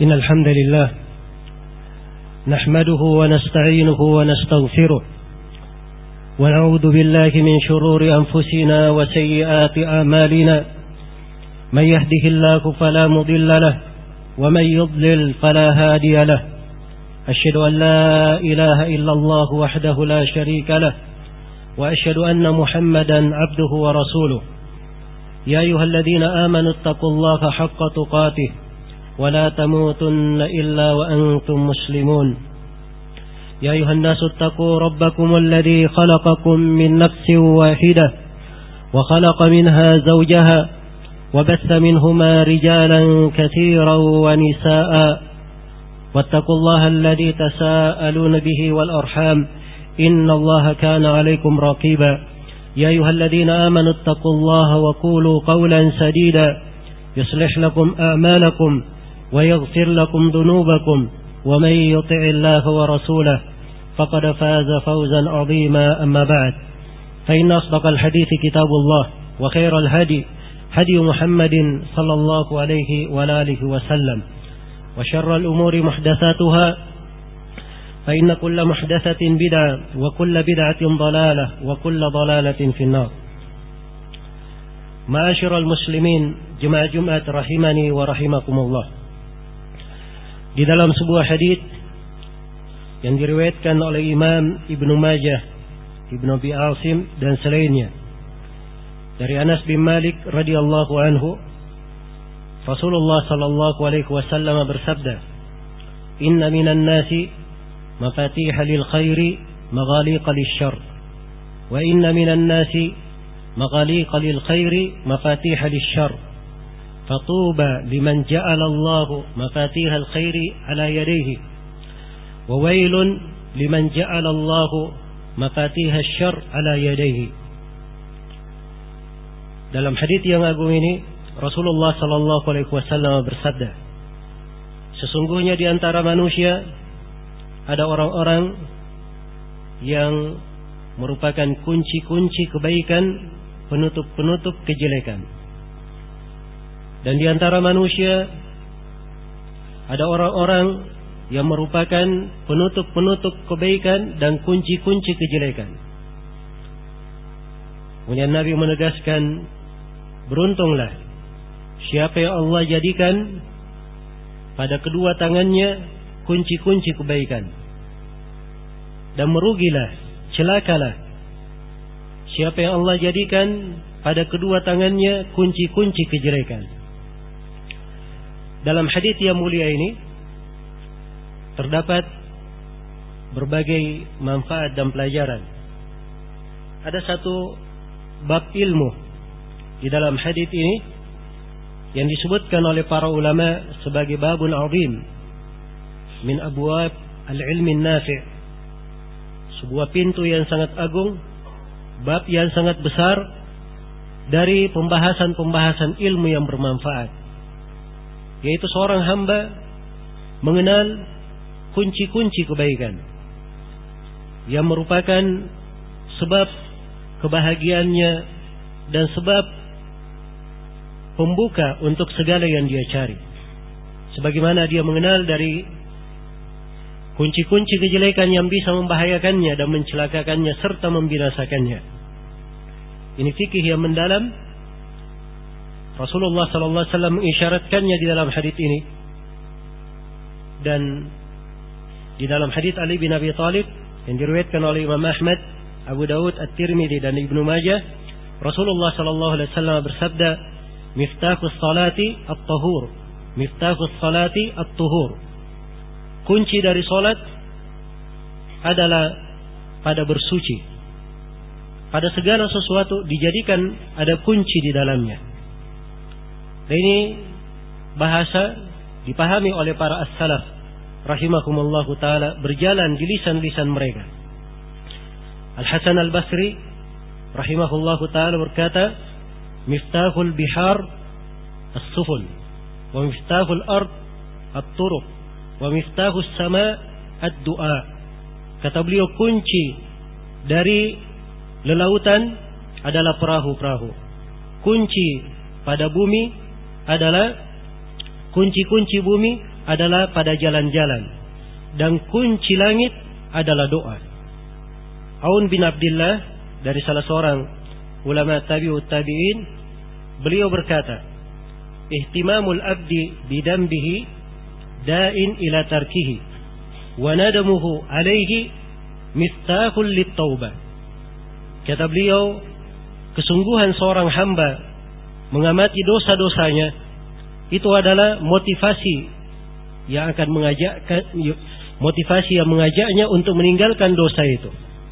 إن الحمد لله نحمده ونستعينه ونستغفره ونعوذ بالله من شرور أنفسنا وسيئات أعمالنا من يهده الله فلا مضل له ومن يضلل فلا هادي له أشهد أن لا إله إلا الله وحده لا شريك له وأشهد أن محمدا عبده ورسوله يا أيها الذين آمنوا اتقوا الله حق تقاته ولا تموتن إلا وأنتم مسلمون يا أيها الناس اتقوا ربكم الذي خلقكم من نفس واحدة وخلق منها زوجها وبث منهما رجالا كثيرا ونساء واتقوا الله الذي تساءلون به والأرحام إن الله كان عليكم رقيبا يا أيها الذين آمنوا اتقوا الله وقولوا قولا سديدا يصلح لكم أعمالكم ويغفر لكم ذنوبكم ومن يطع الله ورسوله فقد فاز فوزا عظيما أما بعد فإن أصدق الحديث كتاب الله وخير الهدي هدي محمد صلى الله عليه وآله وسلم وشر الأمور محدثاتها فإن كل محدثة بدعة وكل بدعة ضلالة وكل ضلالة في النار. معاشر المسلمين jemaah Jumat rahimani wa rahimakumullah. Di dalam sebuah hadits yang diriwayatkan oleh Imam Ibnu Majah, Ibnu Abi Asim dan selainnya dari Anas bin Malik radhiyallahu anhu, Rasulullah sallallahu alaihi wasallam bersabda, "Inna minan nasi مفاتيح للخير مغاليق للشر وإن من الناس مغاليق للخير مفاتيح للشر فطوبى لمن جعل الله مفاتيح الخير على يديه وويل لمن جعل الله مفاتيح الشر على يديه." Dalam hadits yang agung ini Rasulullah sallallahu alaihi wasallam bersabda, sesungguhnya di antara manusia ada orang-orang yang merupakan kunci-kunci kebaikan, penutup-penutup kejelekan. Dan di antara manusia ada orang-orang yang merupakan penutup-penutup kebaikan dan kunci-kunci kejelekan. Kemudian Nabi menegaskan, beruntunglah siapa yang Allah jadikan pada kedua tangannya kunci-kunci kebaikan, dan merugilah, celakalah siapa yang Allah jadikan pada kedua tangannya kunci-kunci kejelekan. Dalam hadits yang mulia ini terdapat berbagai manfaat dan pelajaran. Ada satu bab ilmu di dalam hadits ini yang disebutkan oleh para ulama sebagai babun azim min abwab al-ilmi nafi', sebuah pintu yang sangat agung, bab yang sangat besar dari pembahasan-pembahasan ilmu yang bermanfaat, yaitu seorang hamba mengenal kunci-kunci kebaikan yang merupakan sebab kebahagiaannya dan sebab pembuka untuk segala yang dia cari, sebagaimana dia mengenal dari kunci-kunci kejelekan yang bisa membahayakannya dan mencelakakannya serta membinasakannya. Ini fikih yang mendalam. Rasulullah sallallahu alaihi wasallam mengisyaratkannya di dalam hadits ini. Dan di dalam hadits Ali bin Abi Thalib yang diriwayatkan oleh Imam Ahmad, Abu Dawud, At-Tirmidzi dan Ibnu Majah, Rasulullah sallallahu alaihi wasallam bersabda, "Miftahus salati at-tahur, miftahus salati at-tuhur." Kunci dari solat adalah pada bersuci. Pada segala sesuatu dijadikan ada kunci di dalamnya. Dan ini bahasa dipahami oleh para as-salaf rahimahumullahu ta'ala, berjalan di lisan-lisan mereka. Al-Hasan al-Basri rahimahullahu ta'ala berkata, "Miftahul bihar as-sufun wa miftahul ard at-turuq wa miftahus sama ad-du'a." Kata beliau, kunci dari lelautan adalah perahu-perahu. Kunci pada bumi adalah kunci-kunci bumi adalah pada jalan-jalan, dan kunci langit adalah doa. Aun bin Abdullah dari salah seorang ulama tabi'ut tabi'in, beliau berkata, ihtimamul abdi bidambihi da'in ila tarkihi wa nadamuhu alaihi miftahul lit-taubah. Kata beliau, kesungguhan seorang hamba mengamati dosa-dosanya itu adalah motivasi yang mengajaknya untuk meninggalkan dosa itu.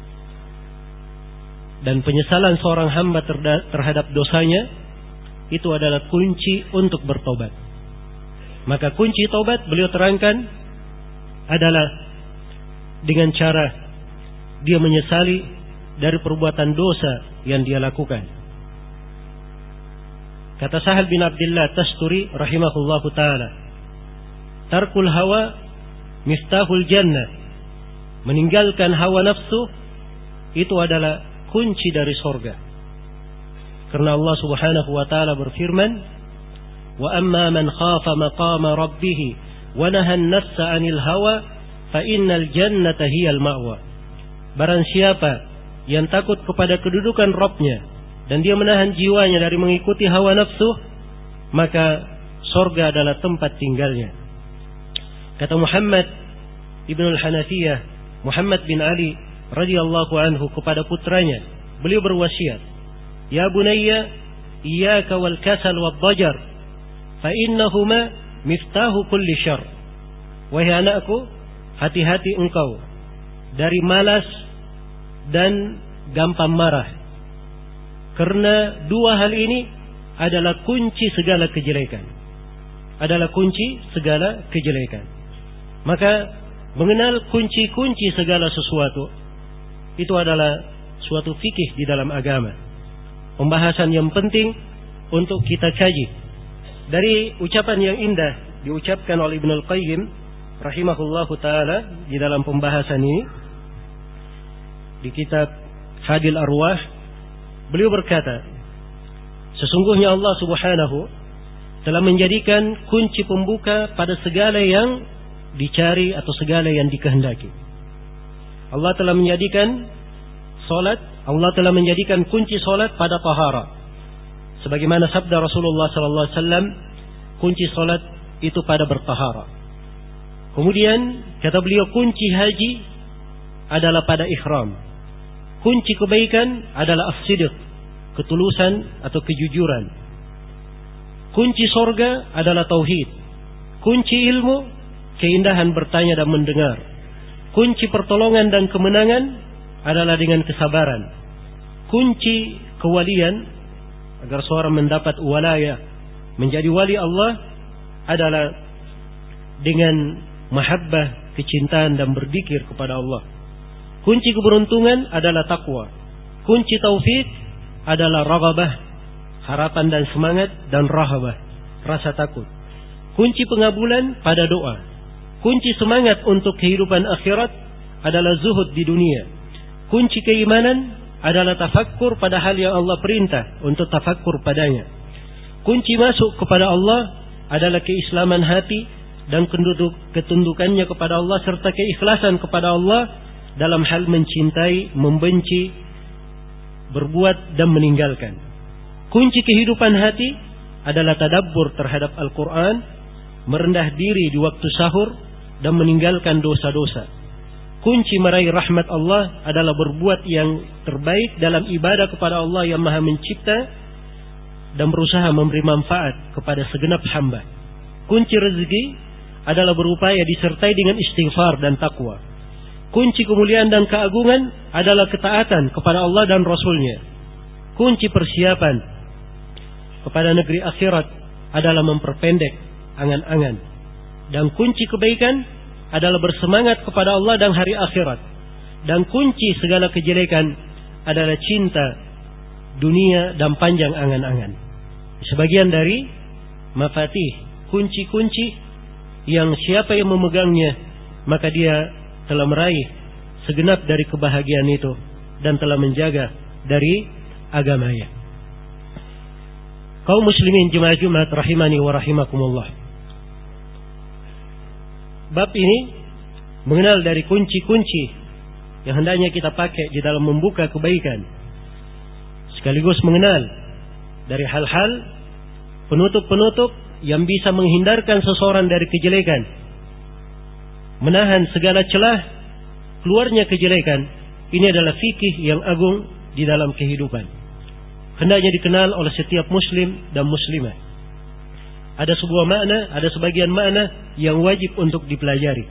Dan penyesalan seorang hamba terhadap dosanya itu adalah kunci untuk bertobat. Maka kunci tobat beliau terangkan adalah dengan cara dia menyesali dari perbuatan dosa yang dia lakukan. Kata Sahal bin Abdullah Tasturi rahimahullahu ta'ala, tarkul hawa miftahul jannah. Meninggalkan hawa nafsu itu adalah kunci dari surga. Karena Allah subhanahu wa ta'ala berfirman, wa amma man khafa maqama rabbih wa nahan nafsa 'anil hawa fa innal jannata hiyal ma'wa. Barang siapa yang takut kepada kedudukan Rabb-Nya dan dia menahan jiwanya dari mengikuti hawa nafsu, maka surga adalah tempat tinggalnya. Kata Muhammad ibn al-Hanafiyah, Muhammad bin Ali radhiyallahu anhu kepada putranya, beliau berwasiat, ya bunayya iyyaka wal kasal wad dajar fa innahuma miftahu kulli syarr. Wahai anakku, hati-hati engkau dari malas dan gampang marah, karena dua hal ini adalah kunci segala kejelekan. Maka mengenal kunci-kunci segala sesuatu itu adalah suatu fikih di dalam agama. Pembahasan yang penting untuk kita kaji. Dari ucapan yang indah diucapkan oleh Ibnul Qayyim rahimahullahu ta'ala di dalam pembahasan ini di kitab Hadil Arwah, beliau berkata, sesungguhnya Allah subhanahu telah menjadikan kunci pembuka pada segala yang dicari atau segala yang dikehendaki. Allah telah menjadikan kunci salat pada tahara. Sebagaimana sabda Rasulullah sallallahu alaihi wasallam, kunci salat itu pada bertahara. Kemudian kata beliau, kunci haji adalah pada ihram. Kunci kebaikan adalah as-sidq, ketulusan atau kejujuran. Kunci surga adalah tauhid. Kunci ilmu, keindahan bertanya dan mendengar. Kunci pertolongan dan kemenangan adalah dengan kesabaran. Kunci kewalian, agar seorang mendapat walayah, menjadi wali Allah, adalah dengan mahabbah, kecintaan dan berzikir kepada Allah. Kunci keberuntungan adalah takwa. Kunci taufik adalah raghabah, harapan dan semangat, dan rahabah, rasa takut. Kunci pengabulan pada doa. Kunci semangat untuk kehidupan akhirat adalah zuhud di dunia. Kunci keimanan adalah tafakkur pada hal yang Allah perintah untuk tafakkur padanya. Kunci masuk kepada Allah adalah keislaman hati dan ketundukannya kepada Allah serta keikhlasan kepada Allah dalam hal mencintai, membenci, berbuat dan meninggalkan. Kunci kehidupan hati adalah tadabbur terhadap Al-Quran, merendah diri di waktu sahur dan meninggalkan dosa-dosa. Kunci meraih rahmat Allah adalah berbuat yang terbaik dalam ibadah kepada Allah yang Maha Mencipta dan berusaha memberi manfaat kepada segenap hamba. Kunci rezeki adalah berupaya disertai dengan istighfar dan takwa. Kunci kemuliaan dan keagungan adalah ketaatan kepada Allah dan Rasul-Nya. Kunci persiapan kepada negeri akhirat adalah memperpendek angan-angan. Dan kunci kebaikan adalah bersemangat kepada Allah dan hari akhirat. Dan kunci segala kejelekan adalah cinta dunia dan panjang angan-angan. Sebagian dari mafatih, kunci-kunci yang siapa yang memegangnya, maka dia telah meraih segenap dari kebahagiaan itu dan telah menjaga dari agamanya. Kaum muslimin jemaah Jumat rahimani wa rahimakumullah. bab ini mengenal dari kunci-kunci yang hendaknya kita pakai di dalam membuka kebaikan, sekaligus mengenal dari hal-hal penutup-penutup yang bisa menghindarkan seseorang dari kejelekan, menahan segala celah keluarnya kejelekan. Ini adalah fikih yang agung di dalam kehidupan, hendaknya dikenal oleh setiap muslim dan muslimah. Ada sebuah makna, ada sebagian makna yang wajib untuk dipelajari,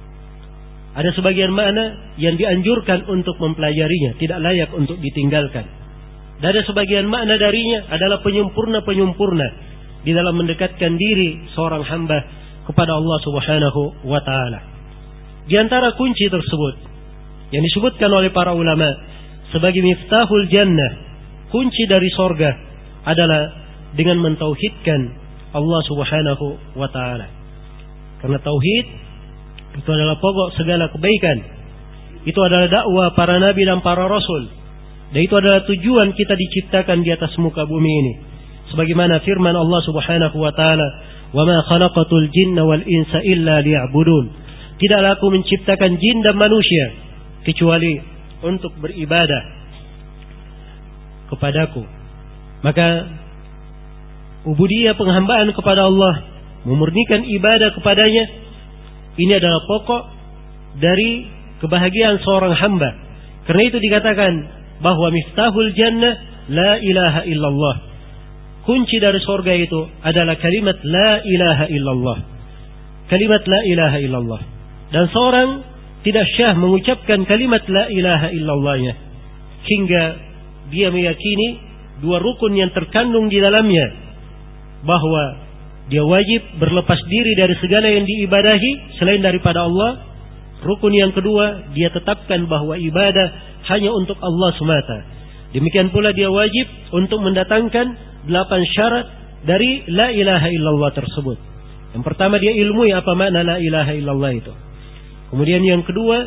ada sebagian makna yang dianjurkan untuk mempelajarinya, tidak layak untuk ditinggalkan. Dan ada sebagian makna darinya adalah penyempurna-penyempurna di dalam mendekatkan diri seorang hamba kepada Allah Subhanahu wa ta'ala. Di antara kunci tersebut yang disebutkan oleh para ulama sebagai miftahul jannah, kunci dari sorga, adalah dengan mentauhidkan Allah Subhanahu wa ta'ala. Karena tauhid itu adalah pokok segala kebaikan. Itu adalah dakwah para nabi dan para rasul. Dan itu adalah tujuan kita diciptakan di atas muka bumi ini. Sebagaimana firman Allah Subhanahu wa ta'ala, "Wa ma khalaqatul jinna wal insa illa liya'budun." Tidaklah aku menciptakan jin dan manusia kecuali untuk beribadah kepadaku. Maka ubudiyah, penghambaan kepada Allah, memurnikan ibadah kepadanya, ini adalah pokok dari kebahagiaan seorang hamba. Karena itu dikatakan bahwa miftahul jannah la ilaha illallah. Kunci dari surga itu adalah kalimat la ilaha illallah. Kalimat la ilaha illallah. Dan seorang tidak syah mengucapkan kalimat la ilaha illallahnya hingga dia meyakini dua rukun yang terkandung di dalamnya, bahwa dia wajib berlepas diri dari segala yang diibadahi selain daripada Allah. Rukun yang kedua, dia tetapkan bahwa ibadah hanya untuk Allah semata. Demikian pula dia wajib untuk mendatangkan 8 syarat dari la ilaha illallah tersebut. Yang pertama, dia ilmui apa makna la ilaha illallah itu. Kemudian yang kedua,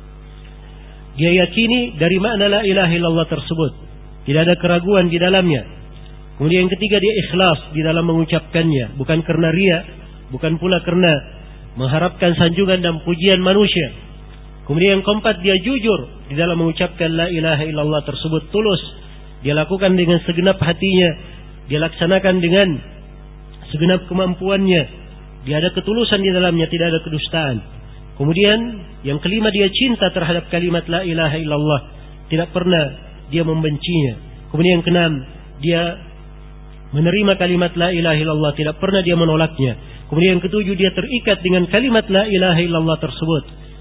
dia yakini dari makna la ilaha illallah tersebut, tidak ada keraguan di dalamnya. Kemudian yang ketiga, dia ikhlas di dalam mengucapkannya, bukan karena riya, bukan pula karena mengharapkan sanjungan dan pujian manusia. Kemudian yang keempat, dia jujur di dalam mengucapkan la ilaha illallah tersebut, tulus. Dia lakukan dengan segenap hatinya, dia laksanakan dengan segenap kemampuannya. Dia ada ketulusan di dalamnya, tidak ada kedustaan. Kemudian yang kelima, dia cinta terhadap kalimat la ilaha illallah, tidak pernah dia membencinya. Kemudian yang keenam, dia menerima kalimat la ilaha illallah, tidak pernah dia menolaknya. Kemudian yang ketujuh, dia terikat dengan kalimat la ilaha illallah tersebut.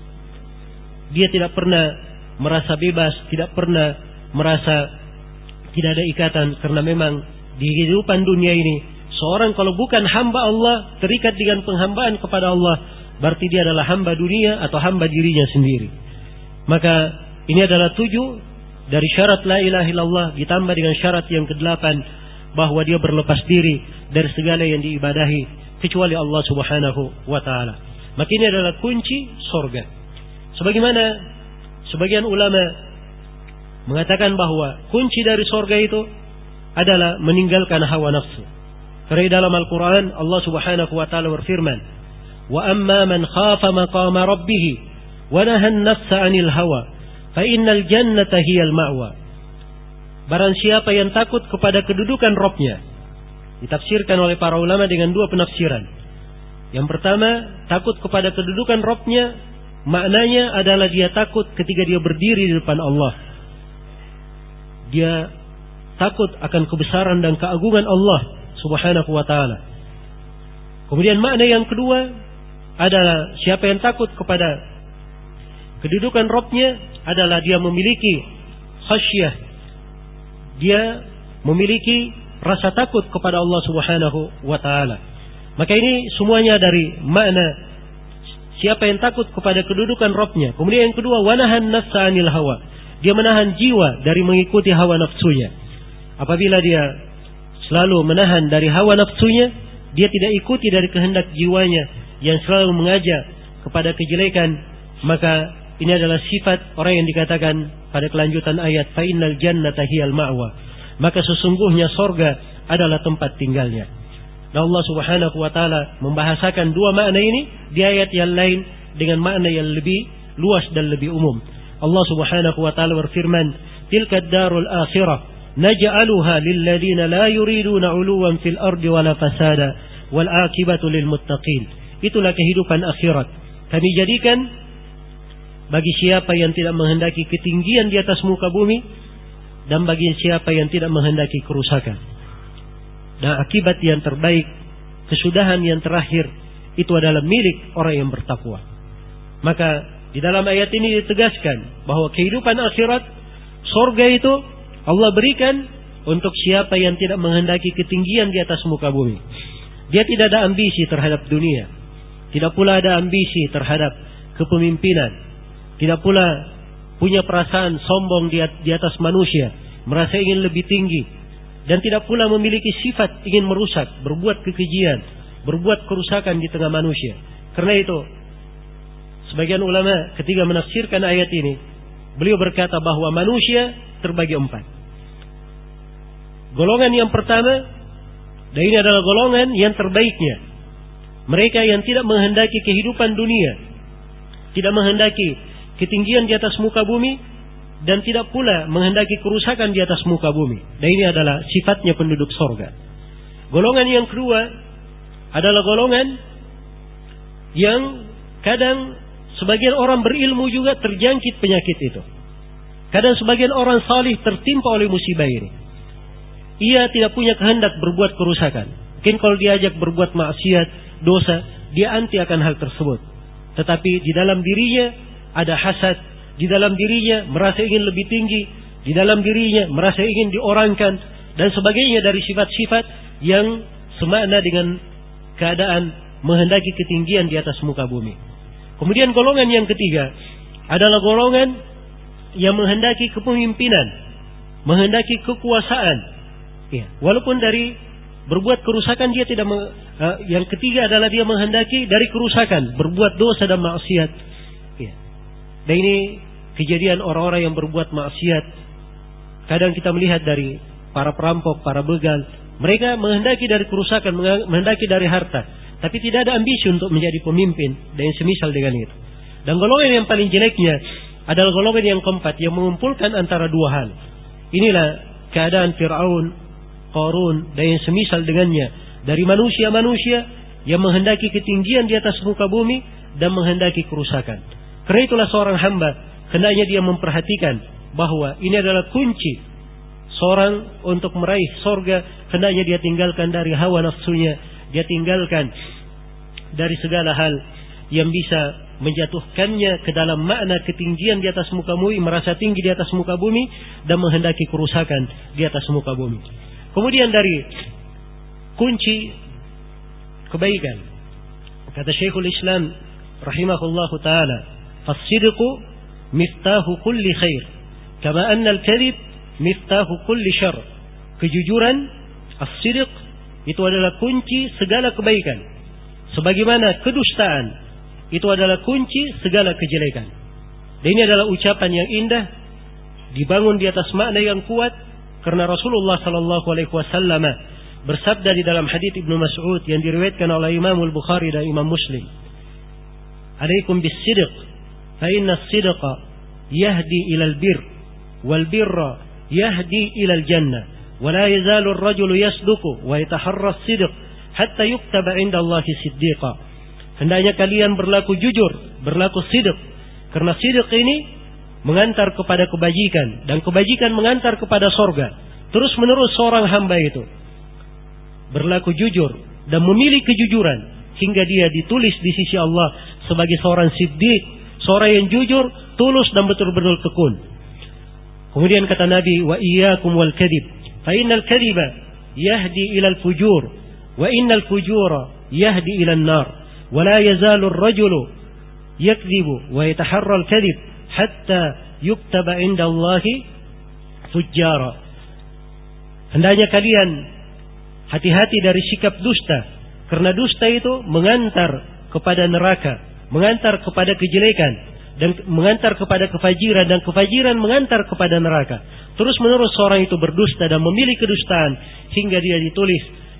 Dia tidak pernah merasa bebas, tidak pernah merasa tidak ada ikatan, karena memang di kehidupan dunia ini seorang kalau bukan hamba Allah, terikat dengan penghambaan kepada Allah, berarti dia adalah hamba dunia atau hamba dirinya sendiri. Maka ini adalah 7 dari syarat la ilaha illallah, ditambah dengan syarat yang ke-8, bahwa dia berlepas diri dari segala yang diibadahi kecuali Allah Subhanahu wa ta'ala. Maka ini adalah kunci surga. Sebagaimana sebagian ulama mengatakan bahwa kunci dari surga itu adalah meninggalkan hawa nafsu. Karena dalam Al-Quran Allah Subhanahu wa ta'ala berfirman, "Wa amma man khafa maqama rabbih wa nahan nafsa 'anil hawa fa innal jannata hiyal ma'wa." Barang siapa yang takut kepada kedudukan Rabb-nya, ditafsirkan oleh para ulama dengan 2 penafsiran. Yang pertama, takut kepada kedudukan Rabb-nya, maknanya adalah dia takut ketika dia berdiri di depan Allah. Dia takut akan kebesaran dan keagungan Allah Subhanahu wa ta'ala. Kemudian makna yang kedua adalah siapa yang takut kepada kedudukan Rabb-nya adalah dia memiliki khasyah, dia memiliki rasa takut kepada Allah Subhanahu wa ta'ala. Maka ini semuanya dari makna siapa yang takut kepada kedudukan Rabb-nya. Kemudian yang kedua, wanahan nafsa 'anil hawa. Dia menahan jiwa dari mengikuti hawa nafsunya. Apabila dia selalu menahan dari hawa nafsunya, dia tidak ikuti dari kehendak jiwanya yang selalu mengajak kepada kejelekan, maka ini adalah sifat orang yang dikatakan pada kelanjutan ayat, fa innal jannata hiyal ma'wa. Maka sesungguhnya sorga adalah tempat tinggalnya. Dan Allah Subhanahu wa taala membahasakan dua makna ini di ayat yang lain dengan makna yang lebih luas dan lebih umum. Allah Subhanahu wa taala berfirman, "Tilka ad-darul akhirah naj'aluha lil ladzina la yuriduna 'uluwan fil ardi wala fasada wal 'aqibatu lil muttaqin." Itulah kehidupan akhirat. Kami jadikan bagi siapa yang tidak menghendaki ketinggian di atas muka bumi dan bagi siapa yang tidak menghendaki kerusakan. Dan akibat yang terbaik, kesudahan yang terakhir, itu adalah milik orang yang bertakwa. Maka di dalam ayat ini ditegaskan bahwa kehidupan akhirat, surga itu Allah berikan untuk siapa yang tidak menghendaki ketinggian di atas muka bumi. Dia tidak ada ambisi terhadap dunia, tidak pula ada ambisi terhadap kepemimpinan, tidak pula punya perasaan sombong di atas manusia, merasa ingin lebih tinggi, dan tidak pula memiliki sifat ingin merusak, berbuat kekejian, berbuat kerusakan di tengah manusia. Karena itu, sebagian ulama ketika menafsirkan ayat ini, beliau berkata bahwa manusia terbagi 4. Golongan yang pertama, dan ini adalah golongan yang terbaiknya, mereka yang tidak menghendaki kehidupan dunia, tidak menghendaki ketinggian di atas muka bumi, dan tidak pula menghendaki kerusakan di atas muka bumi. Dan ini adalah sifatnya penduduk sorga. Golongan yang kedua adalah golongan yang kadang sebagian orang berilmu juga terjangkit penyakit itu. Kadang sebagian orang salih tertimpa oleh musibah ini. Ia tidak punya kehendak berbuat kerusakan. Mungkin kalau diajak berbuat maksiat, dosa, dia anti akan hal tersebut. Tetapi di dalam dirinya ada hasad, di dalam dirinya merasa ingin lebih tinggi, di dalam dirinya merasa ingin diorangkan, dan sebagainya dari sifat-sifat yang semakna dengan keadaan menghendaki ketinggian di atas muka bumi. Kemudian golongan yang ketiga adalah golongan yang menghendaki kepemimpinan, menghendaki kekuasaan. Ya, walaupun dari berbuat kerusakan dia tidak yang ketiga adalah dia menghendaki dari kerusakan, berbuat dosa dan maksiat. Ya. Dan ini kejadian orang-orang yang berbuat maksiat. Kadang kita melihat dari para perampok, para begal, mereka menghendaki dari kerusakan, menghendaki dari harta, tapi tidak ada ambisi untuk menjadi pemimpin dan yang semisal dengan itu. Dan golongan yang paling jeleknya adalah golongan yang keempat, yang mengumpulkan antara dua hal. Inilah keadaan Fir'aun, Qarun dan yang semisal dengannya dari manusia-manusia yang menghendaki ketinggian di atas muka bumi dan menghendaki kerusakan. Karena itulah seorang hamba hendaknya dia memperhatikan bahwa ini adalah kunci seorang untuk meraih surga. Hendaknya dia tinggalkan dari hawa nafsunya, dia tinggalkan dari segala hal yang bisa menjatuhkannya ke dalam makna ketinggian di atas muka bumi, merasa tinggi di atas muka bumi dan menghendaki kerusakan di atas muka bumi. Kemudian dari kunci kebaikan, kata Syekhul Islam rahimahullahu taala, "As-sidqu miftahu kulli khair, kama anna al-kadhib miftahu kulli syarr." Kejujuran, as-sidq, itu adalah kunci segala kebaikan. Sebagaimana kedustaan itu adalah kunci segala kejelekan. Dan ini adalah ucapan yang indah, dibangun di atas makna yang kuat, karena Rasulullah sallallahu alaihi wasallam bersabda di dalam hadits Ibnu Mas'ud yang diriwayatkan oleh Imam Al-Bukhari dan Imam Muslim, "Alaikum bis-sidq, fa inna as-sidqa yahdi ila al-birr wal birra yahdi ila al-jannah wa la yazalu ar-rajulu yasduqu wa yataharra as-sidq hatta yuktaba 'inda Allahi siddiqa." Hendaknya kalian berlaku jujur, berlaku sidq, karena sidq ini mengantar kepada kebajikan dan kebajikan mengantar kepada surga. Terus menerus seorang hamba itu berlaku jujur dan memilih kejujuran hingga dia ditulis di sisi Allah sebagai seorang siddiq, seorang yang jujur, tulus dan betul-betul tekun. Kemudian kata Nabi, "Wa iyyakum wal kadhib, fa innal kadhiba yahdi ila al-fujur wa innal fujura yahdi ila an-nar wa la yazalu ar-rajulu yakdhibu wa yataharra al-kadhib hatta yuktaba 'inda Allahi fujjara." Hendaknya kalian hati-hati dari sikap dusta, karena dusta itu mengantar kepada neraka, mengantar kepada kejelekan, dan mengantar kepada kefajiran, dan kefajiran mengantar kepada neraka. Terus menerus seorang itu berdusta dan memilih kedustaan hingga dia ditulis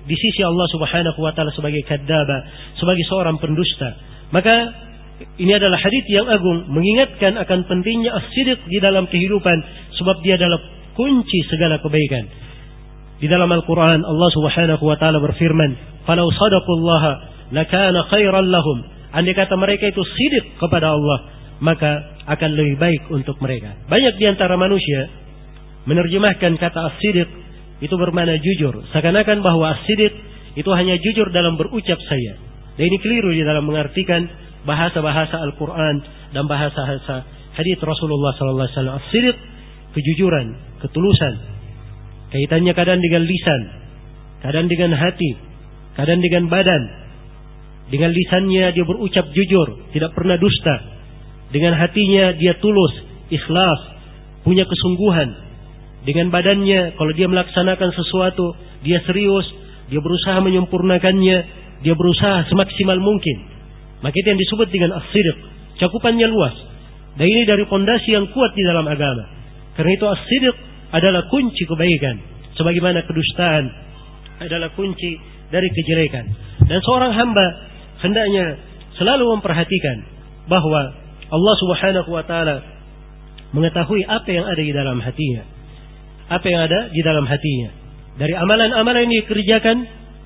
di sisi Allah Subhanahu wa taala sebagai kadzdzaba, sebagai seorang pendusta. Maka ini adalah hadits yang agung mengingatkan akan pentingnya as-sidq di dalam kehidupan, sebab dia adalah kunci segala kebaikan. Di dalam Al-Quran Allah Subhanahu wa taala berfirman, "Falau shadaqullaha lakana khairan lahum." Andai kata mereka itu sidq kepada Allah, maka akan lebih baik untuk mereka. Banyak di antara manusia menerjemahkan kata as-sidq itu bermakna jujur, seakan-akan bahwa as-sidq itu hanya jujur dalam berucap saja. Dan ini keliru di dalam mengartikan bahasa-bahasa Al-Quran dan bahasa-bahasa hadits Rasulullah sallallahu alaihi wasallam. As-sidq, kejujuran, ketulusan. Kaitannya kadang dengan lisan, kadang dengan hati, kadang dengan badan. Dengan lisannya dia berucap jujur, tidak pernah dusta. Dengan hatinya dia tulus, ikhlas, punya kesungguhan. Dengan badannya kalau dia melaksanakan sesuatu, dia serius, dia berusaha menyempurnakannya, dia berusaha semaksimal mungkin. Maka itu yang disebut dengan as-sidq. Cakupannya luas. Dan ini dari pondasi yang kuat di dalam agama. Karena itu as-sidq adalah kunci kebaikan, sebagaimana kedustaan adalah kunci dari kejelekan. Dan seorang hamba hendaknya selalu memperhatikan bahwa Allah Subhanahu wa taala mengetahui apa yang ada di dalam hatinya. Apa yang ada di dalam hatinya. Dari amalan-amalan yang dikerjakan,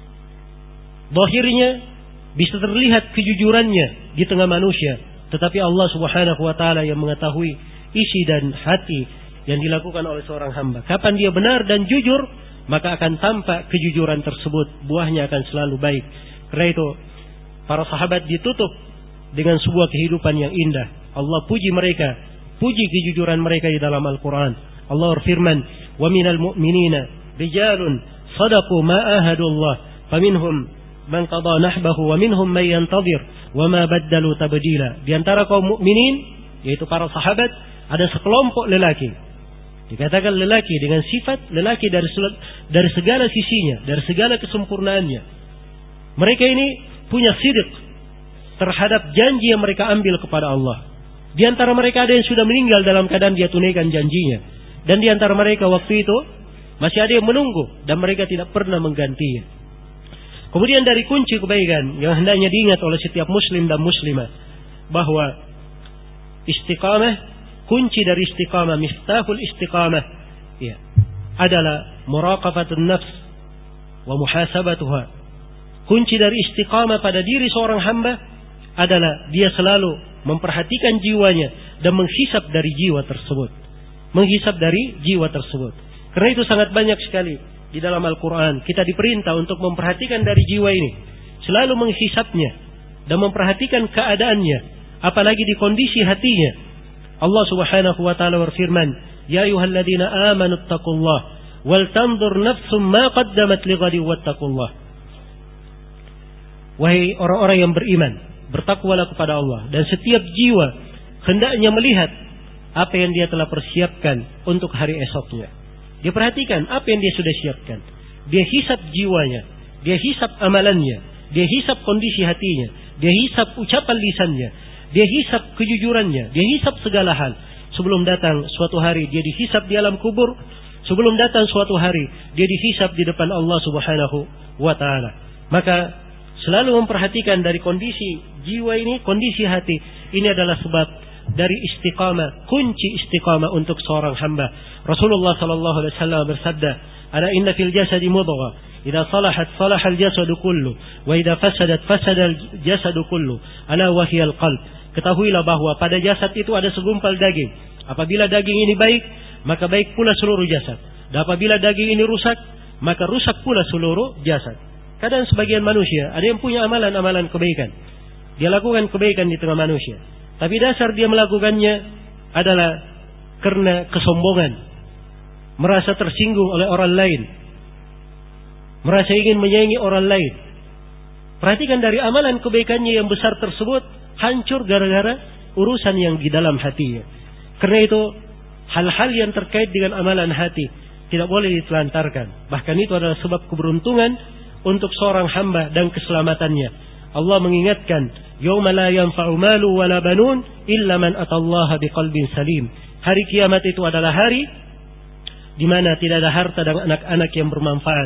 zahirnya bisa terlihat kejujurannya di tengah manusia, tetapi Allah Subhanahu wa taala yang mengetahui isi dan hati yang dilakukan oleh seorang hamba. Kapan dia benar dan jujur, maka akan tampak kejujuran tersebut, buahnya akan selalu baik. Karena itu para sahabat ditutup dengan sebuah kehidupan yang indah. Allah puji mereka, puji kejujuran mereka di dalam Al-Quran. Allah berfirman, "Wa minal mu'minina rijalun sadaqu ma ahadullah, faminhum man qada nahbahu wa minhum man yantazir wa ma baddalu tabdila." Di antara kaum mukminin, yaitu para sahabat, ada sekelompok lelaki. Dikatakan lelaki dengan sifat lelaki dari segala sisinya, dari segala kesempurnaannya. Mereka ini punya sidq terhadap janji yang mereka ambil kepada Allah. Di antara mereka ada yang sudah meninggal dalam keadaan dia tunaikan janjinya. Dan di antara mereka waktu itu masih ada yang menunggu dan mereka tidak pernah menggantinya. Kemudian dari kunci kebaikan yang hendaknya diingat oleh setiap muslim dan muslimah, bahwa istiqamah, kunci dari istiqamah, miftahul istiqamah, ya, adalah muraqabatun nafs wa muhasabatuha. Kunci dari istiqamah pada diri seorang hamba adalah dia selalu memperhatikan jiwanya dan menghisap dari jiwa tersebut. Menghisap dari jiwa tersebut. Karena itu sangat banyak sekali di dalam Al-Quran kita diperintah untuk memperhatikan dari jiwa ini, selalu menghisapnya dan memperhatikan keadaannya, apalagi di kondisi hatinya. Allah Subhanahu wa taala berfirman, "Ya ayyuhalladzina amanu taqullaha wal tanzur nafsum ma qaddamat lighadin wattaqullah." Wahai orang-orang yang beriman, bertakwalah kepada Allah, dan setiap jiwa hendaknya melihat apa yang dia telah persiapkan untuk hari esoknya. Dia perhatikan apa yang dia sudah siapkan. Dia hisap jiwanya, dia hisap amalannya, dia hisap kondisi hatinya, dia hisap ucapan lisannya, dia hisap kejujurannya, dia hisap segala hal. Sebelum datang suatu hari dia dihisap di alam kubur, sebelum datang suatu hari dia dihisap di depan Allah Subhanahu wa taala. Maka selalu memperhatikan dari kondisi jiwa ini, kondisi hati ini adalah sebab dari istiqamah, kunci istiqamah untuk seorang hamba. Rasulullah sallallahu alaihi wasallam bersabda, "Ala inna fil jasadi mudghah, idza salahat salaha al-jasadu kullu, wa idza fasadat fasada al-jasadu kullu, ala wa hiya al-qalb." Ketahuilah bahwa pada jasad itu ada segumpal daging. Apabila daging ini baik, maka baik pula seluruh jasad. Dan apabila daging ini rusak, maka rusak pula seluruh jasad. Kadang sebagian manusia ada yang punya amalan-amalan kebaikan. Dia lakukan kebaikan di tengah manusia, tapi dasar dia melakukannya adalah karena kesombongan, merasa tersinggung oleh orang lain, merasa ingin menyaingi orang lain. Perhatikan dari amalan kebaikannya yang besar tersebut hancur gara-gara urusan yang di dalam hatinya. Karena itu hal-hal yang terkait dengan amalan hati tidak boleh ditelantarkan. Bahkan itu adalah sebab keberuntungan untuk seorang hamba dan keselamatannya. Allah mengingatkan, "Yauma la yanfa'u malu wala banun illa man atallaha biqalbin salim." Hari kiamat itu adalah hari di mana tidak ada harta dan anak-anak yang bermanfaat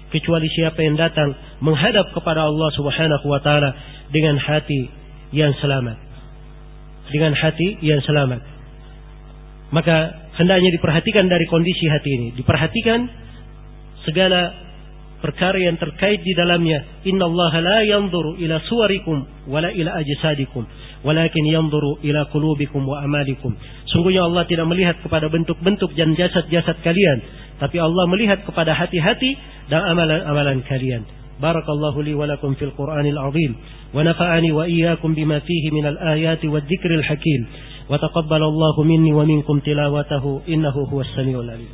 kecuali siapa yang datang menghadap kepada Allah Subhanahu wa taala dengan hati yang selamat. Dengan hati yang selamat. Maka hendaknya diperhatikan dari kondisi hati ini, diperhatikan segala perkara yang terkait di dalamnya. Innallaha la yanzuru ila suwarikum wala ila ajsadikum, walakin yanzuru ila qulubikum wa amalikum. Sungguhnya Allah tidak melihat kepada bentuk-bentuk dan jasad-jasad kalian, tapi Allah melihat kepada hati-hati dan amalan-amalan kalian. Barakallahu li wa lakum fil Qur'anil azim wa nafa'ani wa iyyakum bima fihi minal ayati wadh-dhikril hakim wa taqabbalallahu minni wa minkum tilawatahu innahu huwas samiul alim.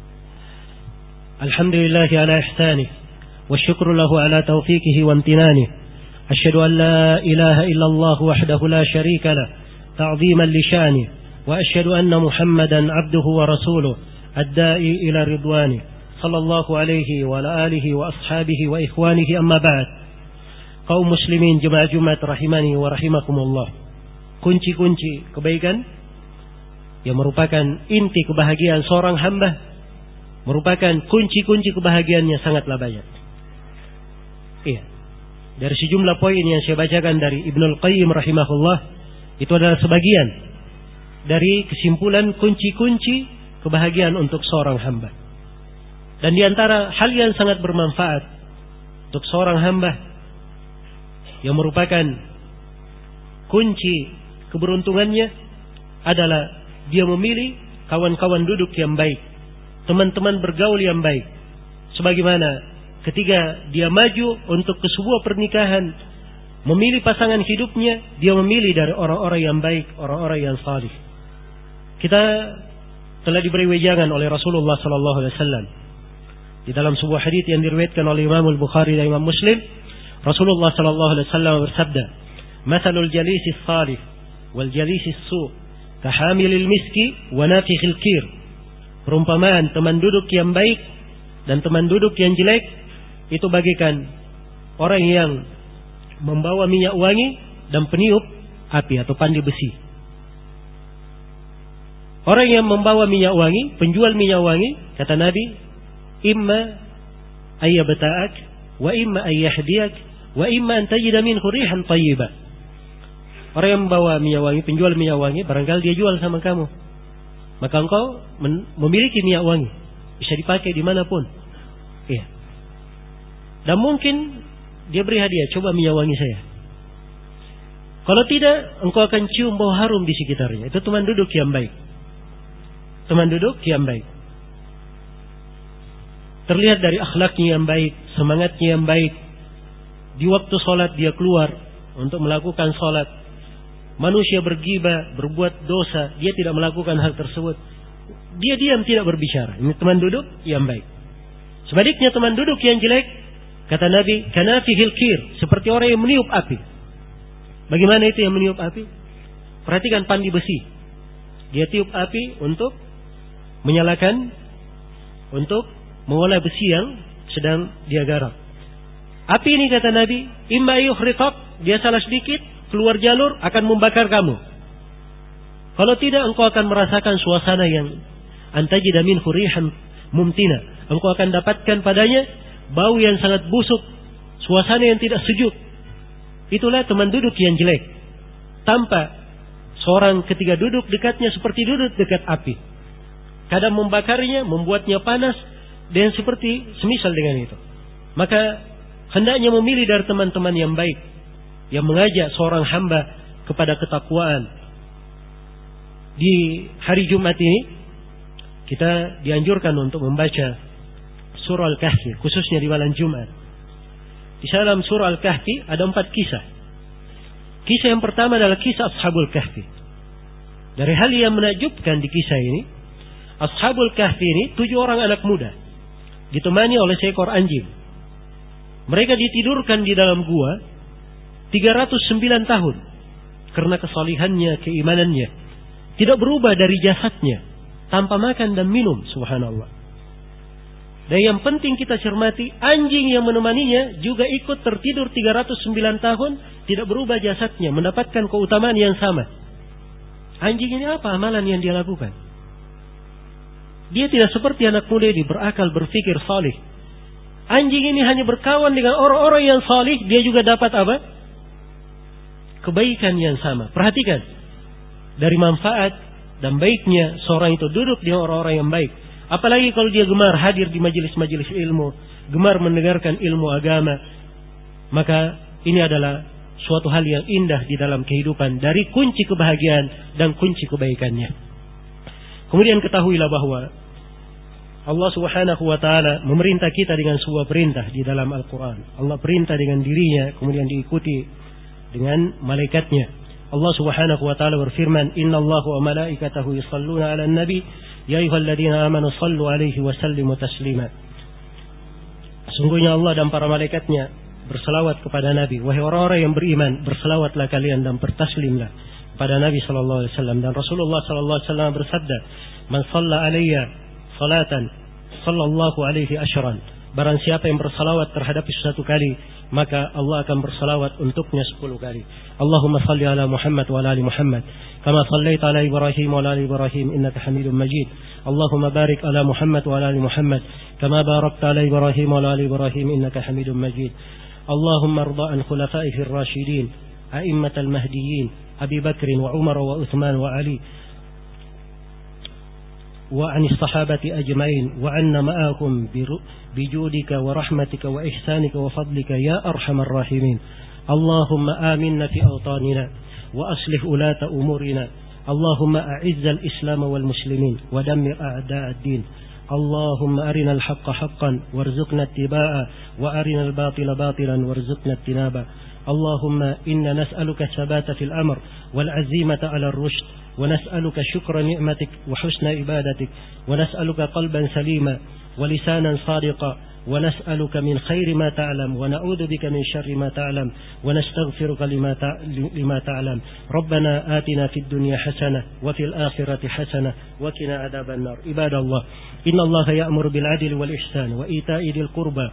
Alhamdulillahi ala ihsanih wa syukru lahu ala tawfiqihi wa amtinanih. Asyhadu an la ilaha illallah wahdahu la syarika lah ta'ziman li sya'nih wa asyhadu anna Muhammadan 'abduhu wa rasuluh ad-da'i ila ridwanih sallallahu alaihi wa ala alihi wa ashabihi wa ikhwanihi amma ba'd. Kaum muslimin jemaah Jumat rahimani wa rahimakumullah. Kunci-kunci kebaikan yang merupakan inti kebahagiaan seorang hamba, merupakan kunci-kunci kebahagiaannya sangatlah banyak. Iya. Dari sejumlah poin yang saya bacakan dari Ibnul Qayyim rahimahullah, itu adalah sebagian dari kesimpulan kunci-kunci kebahagiaan untuk seorang hamba. Dan di antara hal yang sangat bermanfaat untuk seorang hamba yang merupakan kunci keberuntungannya adalah dia memilih kawan-kawan duduk yang baik, teman-teman bergaul yang baik. Sebagaimana ketika dia maju untuk ke sebuah pernikahan, memilih pasangan hidupnya, dia memilih dari orang-orang yang baik, orang-orang yang salih. Kita telah diberi wejangan oleh Rasulullah sallallahu alaihi wasallam di dalam sebuah hadis yang diriwayatkan oleh Imam Al-Bukhari dan Imam Muslim. Rasulullah sallallahu alaihi wasallam bersabda, "Matsalul jalisis salih wal jalisis su' kahamilil miski wa nafikhil kir." Perumpamaan teman duduk yang baik dan teman duduk yang jelek itu bagikan orang yang membawa minyak wangi dan peniup api atau pandi besi. Orang yang membawa minyak wangi, penjual minyak wangi, kata Nabi, imma ayyabta'ak wa imma ayyahdiyak wa imma an tajida minhu rihan thayyibah. Orang yang membawa minyak wangi, penjual minyak wangi, barangkali dia jual sama kamu, maka engkau memiliki minyak wangi, bisa dipakai dimanapun. Iya. Dan mungkin dia beri hadiah, coba minyak wangi saya. Kalau tidak, engkau akan cium bau harum di sekitarnya. Itu teman duduk yang baik. Teman duduk yang baik. Terlihat dari akhlaknya yang baik, semangatnya yang baik. Di waktu sholat dia keluar untuk melakukan sholat. Manusia bergibah, berbuat dosa, dia tidak melakukan hal tersebut. Dia diam, tidak berbicara. Ini teman duduk yang baik. Sebaliknya teman duduk yang jelek, kata Nabi, kanafihil kir, seperti orang yang meniup api. Bagaimana itu yang meniup api? Perhatikan pandi besi. Dia tiup api untuk menyalakan, untuk mengolah besi yang sedang dia garap. Api ini kata Nabi, imma yukhriqak, dia salah sedikit, keluar jalur, akan membakar kamu. Kalau tidak, engkau akan merasakan suasana yang antajida minhu rihan mumtina. Engkau akan dapatkan padanya bau yang sangat busuk, suasana yang tidak sejuk. Itulah teman duduk yang jelek. Tampak seorang ketika duduk dekatnya seperti duduk dekat api. Kadang membakarnya, membuatnya panas, dan seperti semisal dengan itu. Maka hendaknya memilih dari teman-teman yang baik, yang mengajak seorang hamba kepada ketakwaan. Di hari Jumat ini kita dianjurkan untuk membaca surah Al-Kahfi, khususnya di malam Jumat. Di dalam surah Al-Kahfi ada 4 kisah. Kisah yang pertama adalah kisah Ashabul Kahfi. Dari hal yang menakjubkan di kisah ini, Ashabul Kahfi ini 7 orang anak muda, ditemani oleh seekor anjing. Mereka ditidurkan di dalam gua 309 tahun karena kesalihannya, keimanannya. Tidak berubah dari jasadnya, tanpa makan dan minum, subhanallah. Dan yang penting kita cermati, anjing yang menemaninya juga ikut tertidur 309 tahun, tidak berubah jasadnya, mendapatkan keutamaan yang sama. Anjing ini apa amalan yang dia lakukan? Dia tidak seperti anak muda ini berakal, berfikir salih. Anjing ini hanya berkawan dengan orang-orang yang salih, dia juga dapat apa? Kebaikan yang sama. Perhatikan, dari manfaat dan baiknya seorang itu duduk dengan orang-orang yang baik. Apalagi kalau dia gemar hadir di majelis-majelis ilmu, gemar mendengarkan ilmu agama, maka ini adalah suatu hal yang indah di dalam kehidupan, dari kunci kebahagiaan dan kunci kebaikannya. Kemudian ketahuilah bahwa Allah Subhanahu wa taala memerintah kita dengan sebuah perintah di dalam Al-Qur'an. Allah perintah dengan dirinya, kemudian diikuti dengan malaikatnya. Allah Subhanahu wa taala berfirman, "Innallaha wa malaikatahu yusholluna 'alan nabi, ya ayyuhalladzina amanu shallu 'alaihi wa sallimu taslima." Sungguhnya Allah dan para malaikatnya berselawat kepada Nabi. Wahai orang-orang yang beriman, berselawatlah kalian dan bertaslimlah kepada Nabi sallallahu alaihi wasallam. Dan Rasulullah sallallahu alaihi wasallam bersabda, "Man shalla 'alayya salatan sallallahu alaihi asyran." Barang siapa yang bersalawat terhadap satu kali, maka Allah akan bersalawat untuknya 10 kali. Allahumma salli ala Muhammad wa ala ali Muhammad kama sallaita ala Ibrahim wa ala ali Ibrahim innaka Hamidum Majid. Allahumma barik ala Muhammad wa ala ali Muhammad kama barakta ala Ibrahim wa ala ali Ibrahim innaka Hamidum Majid. Allahumma arda an khulafaihi ar-rasyidin a'immatal mahdiyyin Abi Bakr wa Umar wa Uthman wa Ali وعن الصحابة أجمعين وعنا معهم بجودك ورحمتك وإحسانك وفضلك يا أرحم الراحمين. اللهم آمنا في أوطاننا وأصلح ولاة أمورنا. اللهم أعز الإسلام والمسلمين ودمر أعداء الدين. اللهم أرنا الحق حقا وارزقنا اتباعه وأرنا الباطل باطلا وارزقنا اجتنابه. اللهم إنا نسألك الثبات في الأمر والعزيمة على الرشد، ونسألك شكر نعمتك وحسن عبادتك، ونسألك قلبا سليما ولسانا صادقا، ونسألك من خير ما تعلم ونعوذ بك من شر ما تعلم ونستغفرك لما تعلم. ربنا آتنا في الدنيا حسنة وفي الآخرة حسنة وقنا عذاب النار. عباد الله، إن الله يأمر بالعدل والإحسان وإيتاء ذي القربى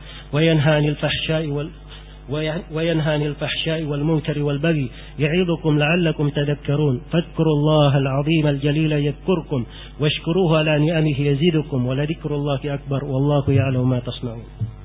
وينهى عن الفحشاء والمنكر والبغي يعظكم لعلكم تذكرون. فاذكروا الله العظيم الجليل يذكركم واشكروه على نعمه يزيدكم ولذكر الله أكبر والله يعلم ما تصنعون.